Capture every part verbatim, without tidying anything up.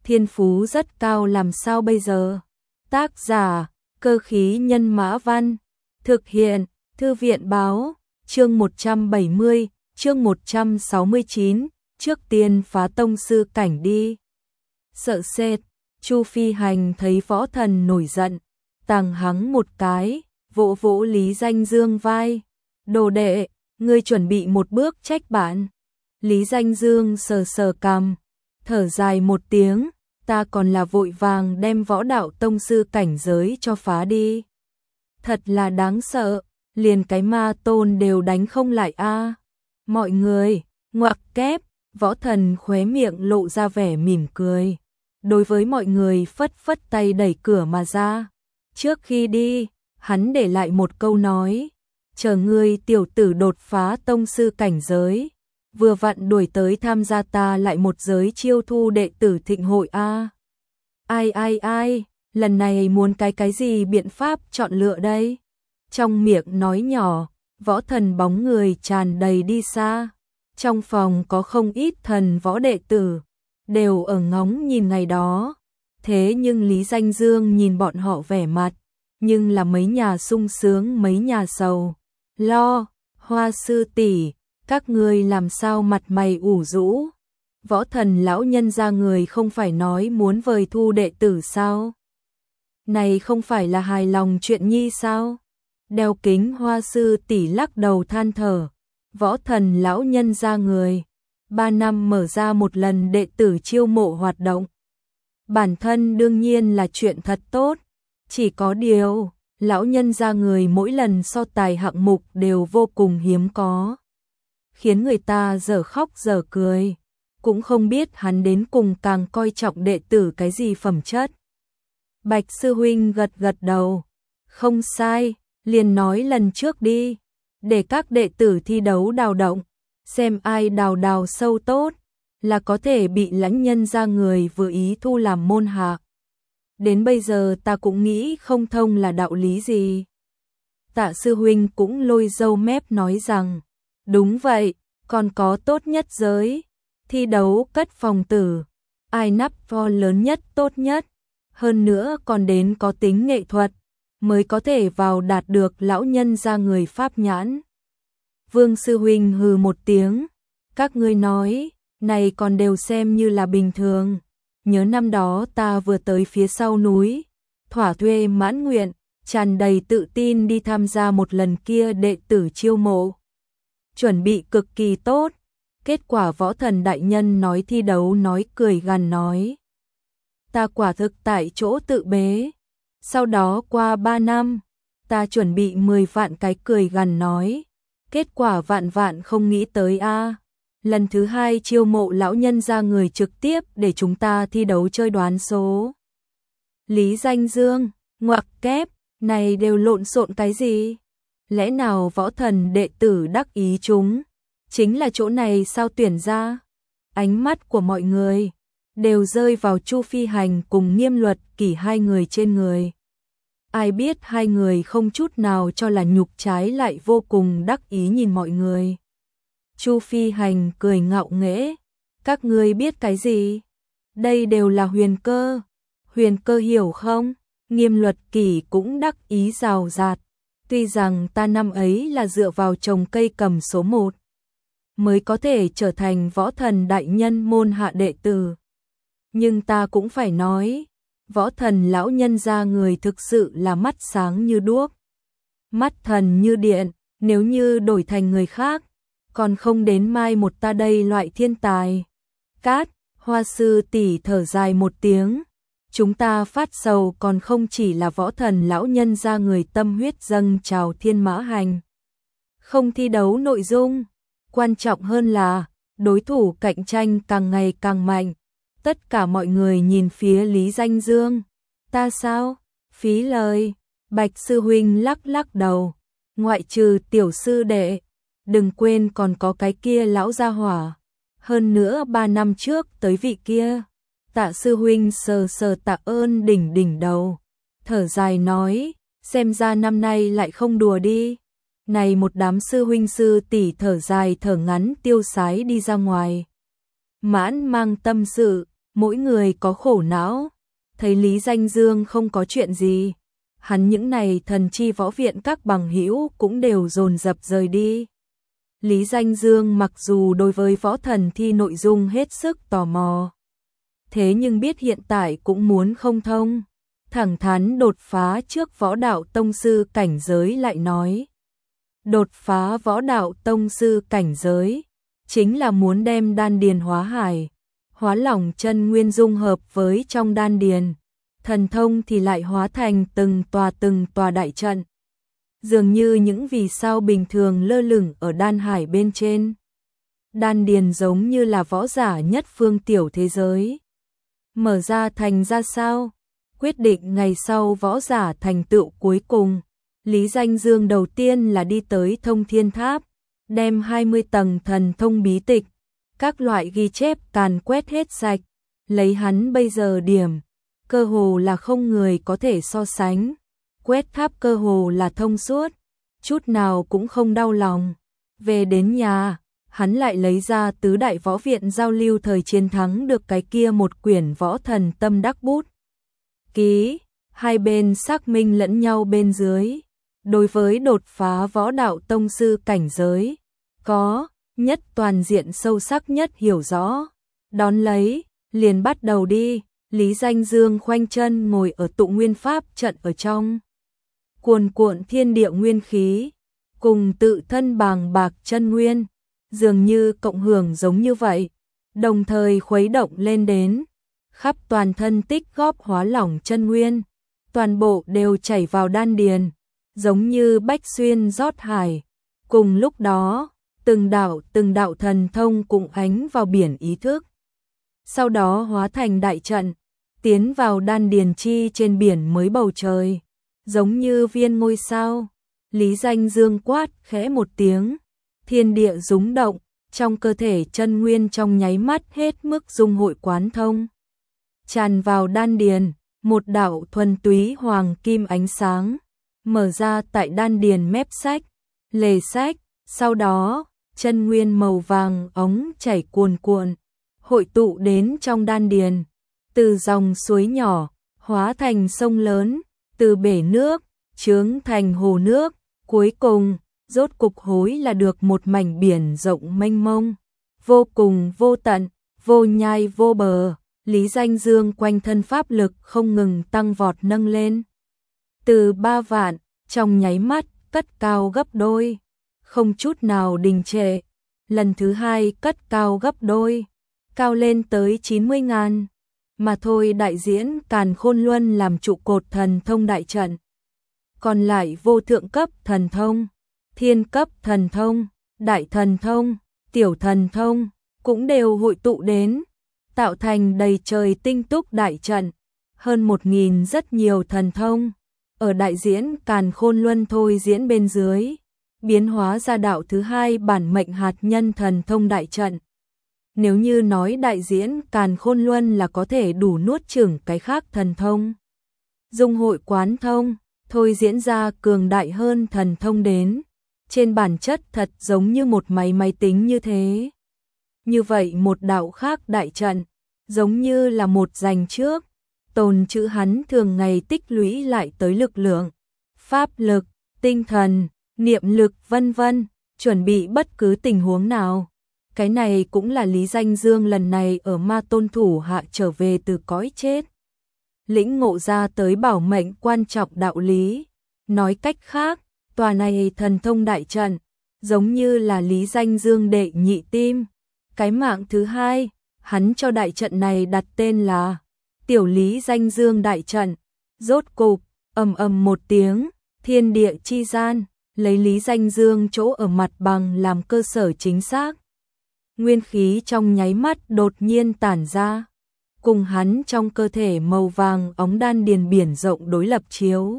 thiên phú rất cao làm sao bây giờ? Tác giả, Cơ khí nhân mã văn, thực hiện, Thư viện báo, chương một trăm bảy mươi, chương một trăm sáu mươi chín, trước tiên phá tông sư cảnh đi. Sợ sệt, Chu Phi Hành thấy Võ Thần nổi giận, tàng hắng một cái, vỗ vỗ Lý Danh Dương vai. Đồ đệ, ngươi chuẩn bị một bước trách bạn. Lý Danh Dương sờ sờ cằm, thở dài một tiếng, ta còn là vội vàng đem võ đạo tông sư cảnh giới cho phá đi. Thật là đáng sợ, liền cái ma tôn đều đánh không lại a. Mọi người, ngoặc kép, Võ Thần khóe miệng lộ ra vẻ mỉm cười. Đối với mọi người phất phất tay đẩy cửa mà ra. Trước khi đi, hắn để lại một câu nói, chờ ngươi tiểu tử đột phá tông sư cảnh giới, vừa vặn đuổi tới tham gia ta lại một giới chiêu thu đệ tử thịnh hội a. Ai ai ai, lần này muốn cái cái gì biện pháp chọn lựa đây? Trong miệng nói nhỏ, Võ Thần bóng người tràn đầy đi xa. Trong phòng có không ít thần võ đệ tử, đều ở ngóng nhìn ngày đó. Thế nhưng Lý Danh Dương nhìn bọn họ vẻ mặt, nhưng là mấy nhà sung sướng mấy nhà sầu. Lo, Hoa sư tỷ, các ngươi làm sao mặt mày ủ rũ? Võ Thần lão nhân ra người không phải nói muốn vời thu đệ tử sao? Này không phải là hài lòng chuyện nhi sao? Đeo kính Hoa sư tỷ lắc đầu than thở. Võ Thần lão nhân ra người, ba năm mở ra một lần đệ tử chiêu mộ hoạt động. Bản thân đương nhiên là chuyện thật tốt, chỉ có điều, lão nhân ra người mỗi lần so tài hạng mục đều vô cùng hiếm có, khiến người ta dở khóc dở cười, cũng không biết hắn đến cùng càng coi trọng đệ tử cái gì phẩm chất. Bạch sư huynh gật gật đầu, không sai, liền nói lần trước đi, để các đệ tử thi đấu đào động, xem ai đào đào sâu tốt, là có thể bị lãnh nhân ra người vừa ý thu làm môn hạ. Đến bây giờ ta cũng nghĩ không thông là đạo lý gì. Tạ sư huynh cũng lôi râu mép nói rằng, đúng vậy, còn có tốt nhất giới, thi đấu cất phòng tử, ai nắp vo lớn nhất tốt nhất, hơn nữa còn đến có tính nghệ thuật, mới có thể vào đạt được lão nhân ra người pháp nhãn. Vương sư huynh hừ một tiếng, các ngươi nói, này còn đều xem như là bình thường. Nhớ năm đó ta vừa tới phía sau núi, thỏa thuê mãn nguyện, tràn đầy tự tin đi tham gia một lần kia đệ tử chiêu mộ. Chuẩn bị cực kỳ tốt, kết quả Võ Thần đại nhân nói thi đấu nói cười gằn nói. Ta quả thực tại chỗ tự bế. Sau đó qua ba năm, ta chuẩn bị mười vạn cái cười gằn nói. Kết quả vạn vạn không nghĩ tới a. Lần thứ hai chiêu mộ lão nhân ra người trực tiếp để chúng ta thi đấu chơi đoán số. Lý Danh Dương, ngoặc kép, này đều lộn xộn cái gì? Lẽ nào Võ Thần đệ tử đắc ý chúng? Chính là chỗ này sao tuyển ra? Ánh mắt của mọi người đều rơi vào Chu Phi Hành cùng Nghiêm Luật Kỷ hai người trên người. Ai biết hai người không chút nào cho là nhục, trái lại vô cùng đắc ý nhìn mọi người. Chu Phi Hành cười ngạo nghễ, các ngươi biết cái gì? Đây đều là huyền cơ. Huyền cơ hiểu không? Nghiêm Luật Kỷ cũng đắc ý rào rạt. Tuy rằng ta năm ấy là dựa vào trồng cây cầm số một, mới có thể trở thành Võ Thần đại nhân môn hạ đệ tử. Nhưng ta cũng phải nói, Võ Thần lão nhân ra người thực sự là mắt sáng như đuốc, mắt thần như điện, nếu như đổi thành người khác, còn không đến mai một ta đây loại thiên tài. Cát, Hoa sư tỷ thở dài một tiếng, chúng ta phát sầu còn không chỉ là Võ Thần lão nhân ra người tâm huyết dâng trào thiên mã hành. Không thi đấu nội dung, quan trọng hơn là đối thủ cạnh tranh càng ngày càng mạnh. Tất cả mọi người nhìn phía Lý Danh Dương. Ta sao? Phí lời. Bạch sư huynh lắc lắc đầu. Ngoại trừ tiểu sư đệ, đừng quên còn có cái kia lão gia hỏa. Hơn nữa ba năm trước tới vị kia. Tạ sư huynh sờ sờ tạ ơn đỉnh đỉnh đầu. Thở dài nói, xem ra năm nay lại không đùa đi. Này một đám sư huynh sư tỷ thở dài thở ngắn tiêu sái đi ra ngoài. Mãn mang tâm sự, mỗi người có khổ não, thấy Lý Danh Dương không có chuyện gì, hắn những này thần chi võ viện các bằng hữu cũng đều dồn dập rời đi. Lý Danh Dương mặc dù đối với võ thần thi nội dung hết sức tò mò, thế nhưng biết hiện tại cũng muốn không thông, thẳng thắn đột phá trước võ đạo tông sư cảnh giới lại nói. Đột phá võ đạo tông sư cảnh giới, chính là muốn đem đan điền hóa hải, hóa lỏng chân nguyên dung hợp với trong đan điền, thần thông thì lại hóa thành từng tòa từng tòa đại trận. Dường như những vì sao bình thường lơ lửng ở đan hải bên trên. Đan điền giống như là võ giả nhất phương tiểu thế giới. Mở ra thành ra sao? Quyết định ngày sau võ giả thành tựu cuối cùng. Lý Danh Dương đầu tiên là đi tới Thông Thiên Tháp, đem hai mươi tầng thần thông bí tịch, các loại ghi chép càn quét hết sạch, lấy hắn bây giờ điểm, cơ hồ là không người có thể so sánh. Quét tháp cơ hồ là thông suốt, chút nào cũng không đau lòng. Về đến nhà, hắn lại lấy ra tứ đại võ viện giao lưu thời chiến thắng được cái kia một quyển võ thần tâm đắc bút ký, hai bên xác minh lẫn nhau bên dưới. Đối với đột phá võ đạo tông sư cảnh giới, có nhất toàn diện sâu sắc nhất hiểu rõ. Đón lấy, liền bắt đầu đi. Lý Danh Dương khoanh chân ngồi ở tụ nguyên pháp trận ở trong. Cuồn cuộn thiên địa nguyên khí, cùng tự thân bàng bạc chân nguyên, dường như cộng hưởng giống như vậy, đồng thời khuấy động lên đến, khắp toàn thân tích góp hóa lỏng chân nguyên, toàn bộ đều chảy vào đan điền, giống như bách xuyên rót hải. Cùng lúc đó, từng đạo từng đạo thần thông cũng ánh vào biển ý thức, sau đó hóa thành đại trận, tiến vào đan điền chi trên biển mới bầu trời, giống như viên ngôi sao. Lý Danh Dương quát khẽ một tiếng, thiên địa rúng động, trong cơ thể chân nguyên trong nháy mắt hết mức dung hội quán thông, tràn vào đan điền, một đạo thuần túy hoàng kim ánh sáng mở ra tại đan điền mép sách, lề sách, sau đó chân nguyên màu vàng ống chảy cuồn cuộn, hội tụ đến trong đan điền, từ dòng suối nhỏ hóa thành sông lớn, từ bể nước chướng thành hồ nước, cuối cùng rốt cục hối là được một mảnh biển rộng mênh mông, vô cùng vô tận, vô nhai vô bờ. Lý Danh Dương quanh thân pháp lực không ngừng tăng vọt nâng lên, từ ba vạn trong nháy mắt cất cao gấp đôi, không chút nào đình trệ. Lần thứ hai cất cao gấp đôi, cao lên tới chín mươi ngàn. Mà thôi đại diễn Càn Khôn Luân làm trụ cột thần thông đại trận. Còn lại vô thượng cấp thần thông, thiên cấp thần thông, đại thần thông, tiểu thần thông cũng đều hội tụ đến, tạo thành đầy trời tinh túc đại trận, hơn một nghìn rất nhiều thần thông. Ở đại diễn Càn Khôn Luân thôi diễn bên dưới, biến hóa ra đạo thứ hai bản mệnh hạt nhân thần thông đại trận. Nếu như nói đại diễn Càn Khôn Luân là có thể đủ nuốt chửng cái khác thần thông, dung hội quán thông, thôi diễn ra cường đại hơn thần thông đến, trên bản chất thật giống như một máy máy tính như thế. Như vậy một đạo khác đại trận, giống như là một dành trước, tồn trữ hắn thường ngày tích lũy lại tới lực lượng, pháp lực, tinh thần, niệm lực vân vân, chuẩn bị bất cứ tình huống nào. Cái này cũng là Lý Danh Dương lần này ở Ma Tôn thủ hạ trở về từ cõi chết, lĩnh ngộ ra tới bảo mệnh quan trọng đạo lý. Nói cách khác, tòa này thần thông đại trận, giống như là Lý Danh Dương đệ nhị tim. Cái mạng thứ hai, hắn cho đại trận này đặt tên là Tiểu Lý Danh Dương đại trận. Rốt cục, ầm ầm một tiếng, thiên địa chi gian, lấy Lý Danh Dương chỗ ở mặt bằng làm cơ sở chính xác. Nguyên khí trong nháy mắt đột nhiên tản ra, cùng hắn trong cơ thể màu vàng óng đan điền biển rộng đối lập chiếu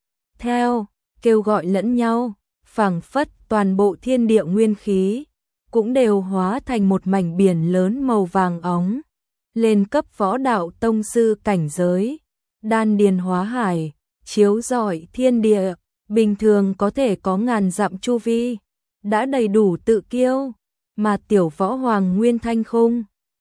theo, kêu gọi lẫn nhau, phảng phất toàn bộ thiên địa nguyên khí cũng đều hóa thành một mảnh biển lớn màu vàng óng. Lên cấp võ đạo tông sư cảnh giới, đan điền hóa hải, chiếu rọi thiên địa, bình thường có thể có ngàn dặm chu vi, đã đầy đủ tự kiêu. Mà tiểu võ hoàng Nguyên Thanh Khung,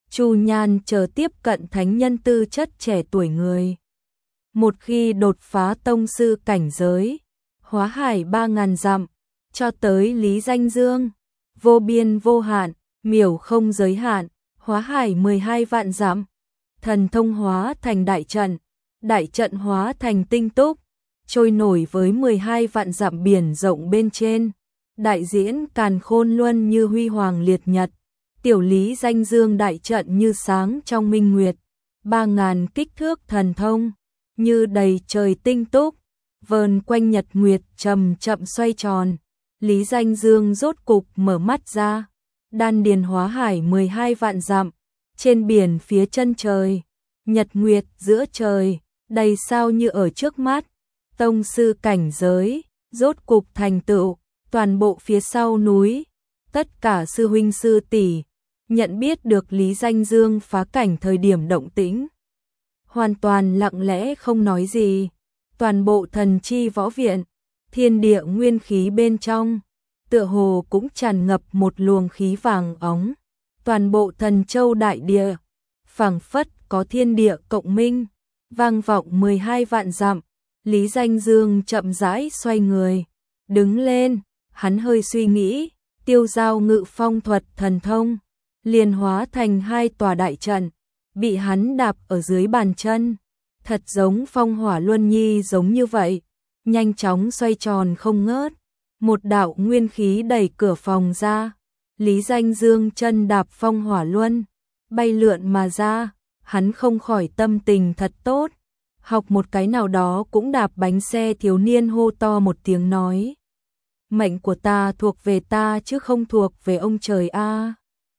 Chu Nhan chờ tiếp cận thánh nhân tư chất trẻ tuổi người. Một khi đột phá tông sư cảnh giới, hóa hải ba ngàn dặm, cho tới Lý Danh Dương, vô biên vô hạn, miểu không giới hạn, hóa hải mười hai vạn dặm, thần thông hóa thành đại trận, đại trận hóa thành tinh túc, trôi nổi với mười hai vạn dặm biển rộng bên trên, đại diễn càn khôn luân như huy hoàng liệt nhật, tiểu Lý Danh Dương đại trận như sáng trong minh nguyệt, ba ngàn kích thước thần thông, như đầy trời tinh túc, vờn quanh nhật nguyệt chậm chậm xoay tròn. Lý Danh Dương rốt cục mở mắt ra, đan điền hóa hải mười hai vạn dặm, trên biển phía chân trời, nhật nguyệt giữa trời, đầy sao như ở trước mắt, tông sư cảnh giới, rốt cục thành tựu, toàn bộ phía sau núi, tất cả sư huynh sư tỷ nhận biết được Lý Danh Dương phá cảnh thời điểm động tĩnh. Hoàn toàn lặng lẽ không nói gì, toàn bộ thần chi võ viện, thiên địa nguyên khí bên trong, tựa hồ cũng tràn ngập một luồng khí vàng óng, toàn bộ thần châu đại địa, phảng phất có thiên địa cộng minh, vang vọng mười hai vạn dặm. Lý Danh Dương chậm rãi xoay người, đứng lên, hắn hơi suy nghĩ, tiêu giao ngự phong thuật thần thông, liền hóa thành hai tòa đại trận, bị hắn đạp ở dưới bàn chân, thật giống phong hỏa luân nhi giống như vậy, nhanh chóng xoay tròn không ngớt, một đạo nguyên khí đẩy cửa phòng ra, Lý Danh Dương chân đạp phong hỏa luân, bay lượn mà ra, hắn không khỏi tâm tình thật tốt, học một cái nào đó cũng đạp bánh xe thiếu niên hô to một tiếng nói. Mệnh của ta thuộc về ta chứ không thuộc về ông trời a.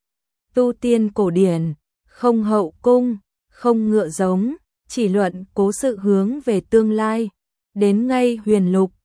Tu tiên cổ điển, không hậu cung, không ngựa giống, chỉ luận cố sự hướng về tương lai, đến ngay huyền lục,